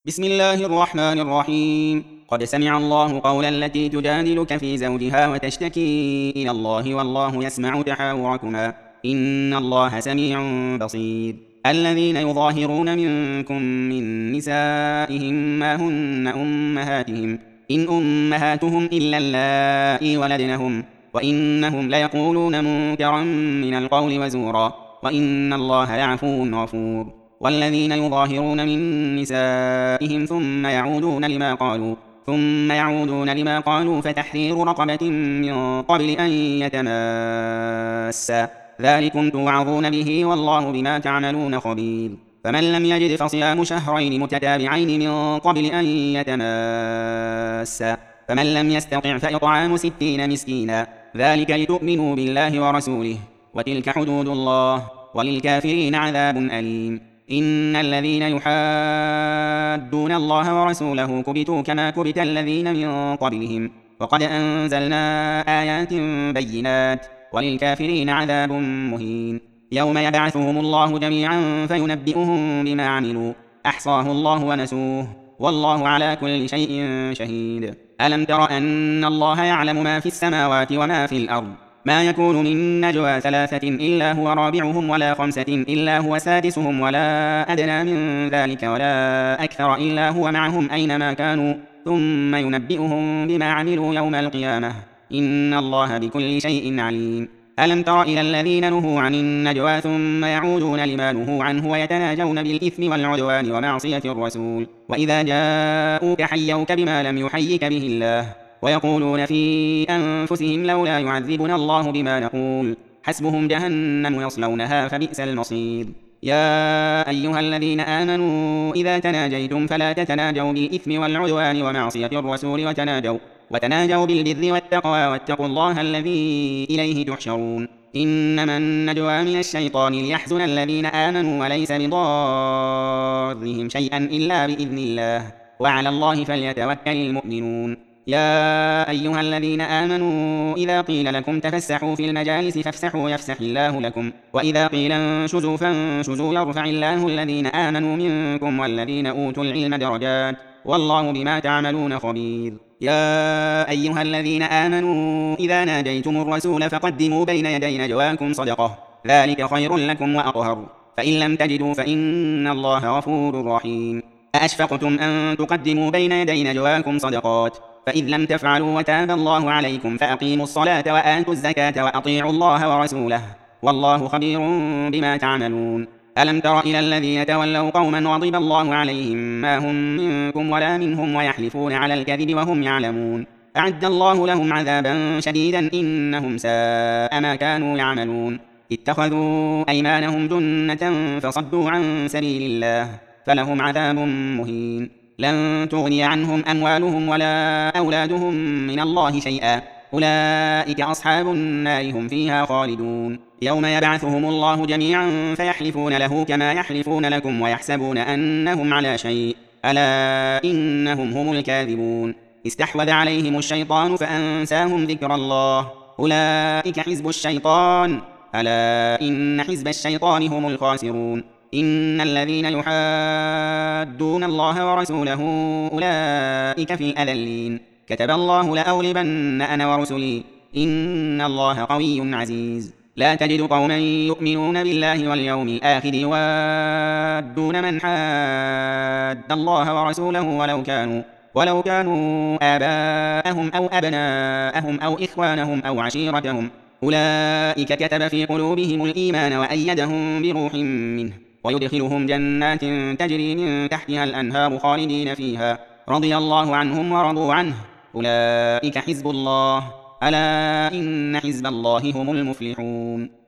بسم الله الرحمن الرحيم. قد سمع الله قول التي تجادلك في زوجها وتشتكي إلى الله والله يسمع تحاوركما إن الله سميع بصير. الذين يظاهرون منكم من نسائهم ما هن أمهاتهم إن أمهاتهم إلا اللائي ولدنهم وإنهم ليقولون منكرا من القول وزورا وإن الله لعفو غفور. والذين يظاهرون من نسائهم ثم يعودون لما قالوا فتحرير رقبة من قبل أن يتماسا ذلكم توعظون به والله بما تعملون خبير. فمن لم يجد فصيام شهرين متتابعين من قبل أن يتماسا فمن لم يستطع فإطعام 60 مسكينا ذلك لتؤمنوا بالله ورسوله وتلك حدود الله وللكافرين عذاب أليم. إن الذين يحادون الله ورسوله كبتوا كما كبت الذين من قبلهم وقد أنزلنا آيات بينات وللكافرين عذاب مهين. يوم يبعثهم الله جميعا فينبئهم بما عملوا أحصاه الله ونسوه والله على كل شيء شهيد. ألم تر أن الله يعلم ما في السماوات وما في الأرض ما يكون من نجوى 3 إلا هو رابعهم ولا 5 إلا هو سادسهم ولا أدنى من ذلك ولا أكثر إلا هو معهم أينما كانوا ثم ينبئهم بما عملوا يوم القيامة إن الله بكل شيء عليم. ألم تر إلى الذين نهوا عن النجوى ثم يعودون لما نهوا عنه ويتناجون بالإثم والعدوان ومعصية الرسول وإذا جاءوك حيوك بما لم يحيك به الله ويقولون في أنفسهم لولا يعذبنا الله بما نقول حسبهم جهنم يصلونها فبئس المصير. يا أيها الذين آمنوا إذا تناجيتم فلا تتناجوا بالإثم والعدوان ومعصية الرسول وتناجوا بالبر والتقوى واتقوا الله الذي إليه تحشرون. إنما النجوى من الشيطان ليحزن الذين آمنوا وليس بضارهم شيئا إلا بإذن الله وعلى الله فليتوكل المؤمنون. يا أيها الذين آمنوا إذا قيل لكم تفسحوا في المجالس فافسحوا يفسح الله لكم وإذا قيل انشزوا فانشزوا يرفع الله الذين آمنوا منكم والذين أوتوا العلم درجات والله بما تعملون خبير. يا أيها الذين آمنوا إذا ناجيتم الرسول فقدموا بين يدي نجواكم صدقة ذلك خير لكم وأطهر فإن لم تجدوا فإن الله غفور رحيم. أأشفقتم أن تقدموا بين يدي نجواكم صدقات فإذ لم تفعلوا وتاب الله عليكم فأقيموا الصلاة وآتوا الزكاة وأطيعوا الله ورسوله والله خبير بما تعملون. ألم تر إلى الذين تولوا قوما غضب الله عليهم ما هم منكم ولا منهم ويحلفون على الكذب وهم يعلمون أعد الله لهم عذابا شديدا إنهم ساء ما كانوا يعملون. اتخذوا أيمانهم جنة فصدوا عن سبيل الله فلهم عذاب مهين. لن تغني عنهم أموالهم ولا أولادهم من الله شيئا أولئك أصحاب النار هم فيها خالدون. يوم يبعثهم الله جميعا فيحلفون له كما يحلفون لكم ويحسبون أنهم على شيء ألا إنهم هم الكاذبون. استحوذ عليهم الشيطان فأنساهم ذكر الله أولئك حزب الشيطان ألا إن حزب الشيطان هم الخاسرون. إن الذين يحادون الله ورسوله أولئك في الأذلين كتب الله لأغلبن أنا ورسلي إن الله قوي عزيز. لا تجد قوما يؤمنون بالله واليوم الآخر يوادون من حاد الله ورسوله ولو كانوا آباءهم أو أبناءهم أو إخوانهم أو عشيرتهم أولئك كتب في قلوبهم الإيمان وأيدهم بروح منه ويدخلهم جنات تجري من تحتها الأنهار خالدين فيها رضي الله عنهم ورضوا عنه أولئك حزب الله ألا إن حزب الله هم المفلحون.